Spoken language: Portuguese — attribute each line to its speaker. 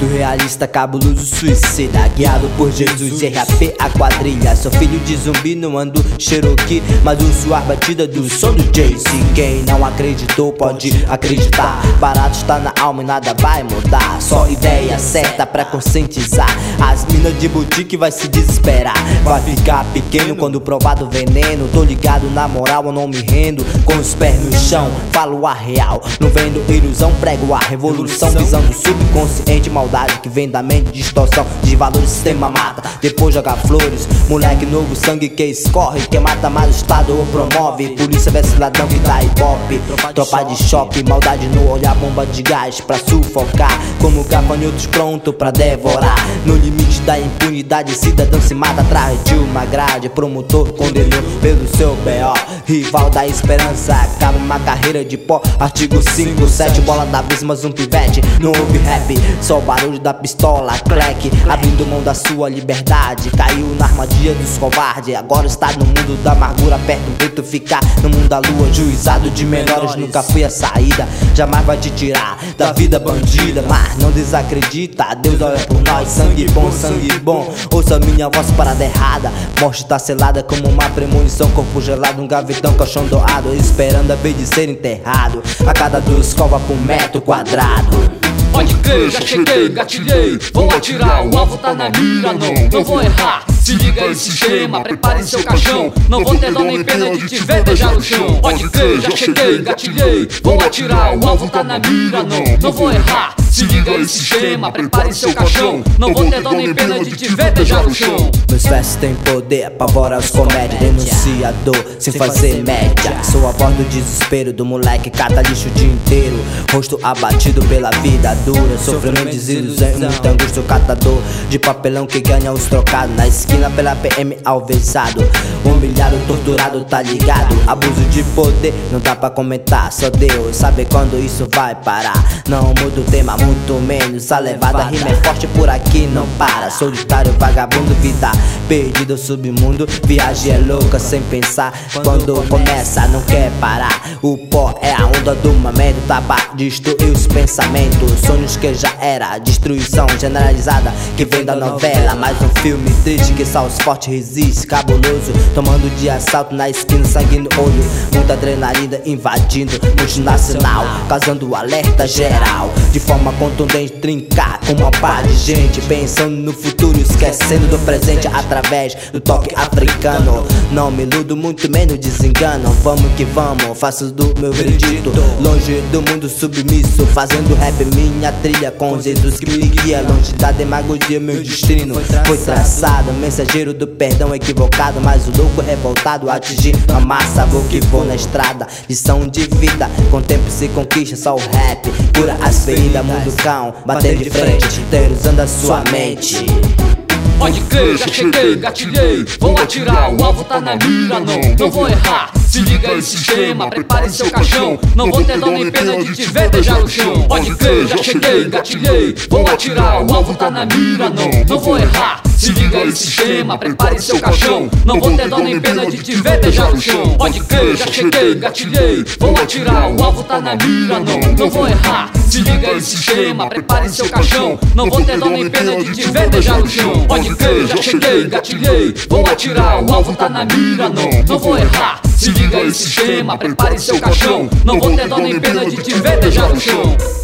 Speaker 1: Muito realista, cabuloso, suicida, guiado por Jesus, RAP a quadrilha. Sou filho de zumbi, não ando Cherokee, mas uso a batida do som do Jay-Z. Quem não acreditou pode acreditar, barato está na alma e nada vai mudar. Só ideia certa pra conscientizar, as minas de boutique vai se desesperar. Vai ficar pequeno quando provar do veneno. Tô ligado na moral, eu não me rendo. Com os pés no chão, falo a real, não vendo ilusão, prego a revolução. Visando o subconsciente, maldade que vem da mente, distorção de valores, sistema mata, depois joga flores. Moleque novo, sangue que escorre, quem mata mais o estado ou promove. Polícia vê cidadão que dá ibope, tropa de choque, maldade no olhar, bomba de gás pra sufocar, como gafanhotos pronto pra devorar. No limite da impunidade, cidadão se mata atrás de uma grade. Promotor condenou pelo seu B.O., rival da esperança, acaba uma carreira de pó. Artigo 5, 7, bola da vez, mas um pivete. Não houve rap, só o barulho da pistola, clack, abrindo mão da sua liberdade. Caiu na armadilha dos covardes, agora está no mundo da amargura, perto do preto ficar no mundo da lua. Juizado de menores, nunca foi a saída, jamais vai te tirar da vida bandida. Mas não desacredita, Deus olha por nós, sangue bom, sangue bom. Ouça minha voz, parada errada, morte tá selada como uma premonição. Corpo gelado, um gavetão, caixão doado, esperando a vez de ser enterrado. A cada 2 covas por metro quadrado.
Speaker 2: Pode crer, já cheguei, gatilhei, vou atirar, o alvo tá na mira, não vou errar. Se liga esse esquema, prepare seu caixão, não vou ter dó nem pena de te ver beijar no chão. Pode crer, já cheguei, gatilhei, vou atirar, o alvo tá na mira, não vou errar. Se liga esse esquema, prepare seu caixão, não vou ter dó nem pena de te ver beijar no chão.
Speaker 1: Meus versos têm poder, apavora os comédias, denunciador, sem fazer média. Sou a voz do desespero do moleque, cata lixo o dia inteiro, rosto abatido pela vida dura, sofrimento, desilusão e muita angústia. Catador de papelão que ganha os trocados, na esquina pela PM alvejado, humilhado, torturado, tá ligado. Abuso de poder, não dá pra comentar, só Deus sabe quando isso vai parar. Não muda o tema, muito menos a levada, a rima é forte, por aqui não para. Solitário, vagabundo, vida perdida, submundo, viagem é louca sem pensar. Quando começa não quer parar, o pó é a onda do momento, tá pra destruir os pensamentos. Sonhos que já era, destruição generalizada que vem da novela. Mais um filme triste que só os fortes resistem, cabuloso, tomando de assalto na esquina, sangue no olho, muita adrenalina invadindo, multinacional, causando alerta geral, de forma contundente, trincar com uma par de gente, pensando no futuro, esquecendo do presente através do toque africano. Não me iludo, muito menos desengano, vamos que vamos, faço do meu veredito, longe do mundo submisso, fazendo rap minha trilha com Jesus que me guia, longe da demagogia meu destino foi traçado, mensageiro do perdão equivocado, mas o louco revoltado atingir a massa, vou que vou na estrada, lição de vida, com tempo se conquista, só o rap cura as feridas, mundo cão, bater de frente, terrorizando a sua mente.
Speaker 2: Pode crer, já cheguei, gatilhei, vou atirar, o alvo tá na mira, não vou errar. Se liga esse esquema, prepare seu caixão, não vou ter dó nem pena de te ver beijar no chão. Pode crer, já cheguei, gatilhei, vou atirar, o alvo tá na mira, não vou errar. Se liga esse esquema, prepare seu caixão, não vou ter dó nem pena de te ver beijar no chão. Pode crer, já cheguei, gatilhei, vou atirar, o alvo tá na mira, não vou errar. Se liga esse esquema, prepare seu caixão, não vou ter dó nem pena de te ver beijar no chão. Pode crer, já cheguei, gatilhei, vou atirar, o alvo tá na mira, não vou errar. Se liga esse esquema, prepare seu caixão, não vou ter dó nem pena de te ver beijar no chão.